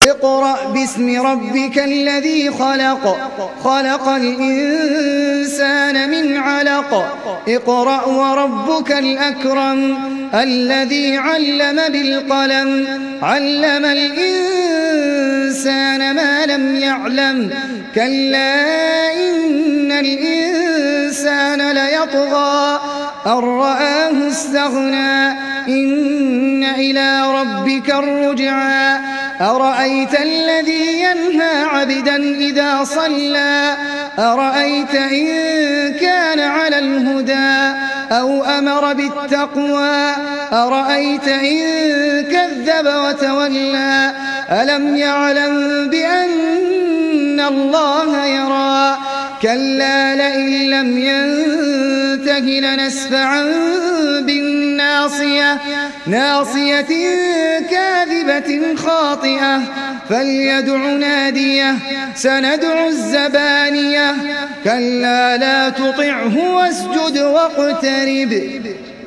اقرأ باسم ربك الذي خلق خلق الإنسان من علق اقرأ وربك الأكرم الذي علم بالقلم علم الإنسان ما لم يعلم كلا إن الإنسان ليطغى أن رآه استغنى إن إلى ربك الرجعى أرأيت الذي ينهى عبدا إذا صلى أرأيت إن كان على الهدى أو أمر بالتقوى أرأيت إن كذب وتولى ألم يعلم بأن الله يرى كلا لئن لم ينته لنسفعا بالناصية ناصية كاذبة خاطئة فليدع ناديه سندع الزبانية كلا لا تطعه واسجد واقترب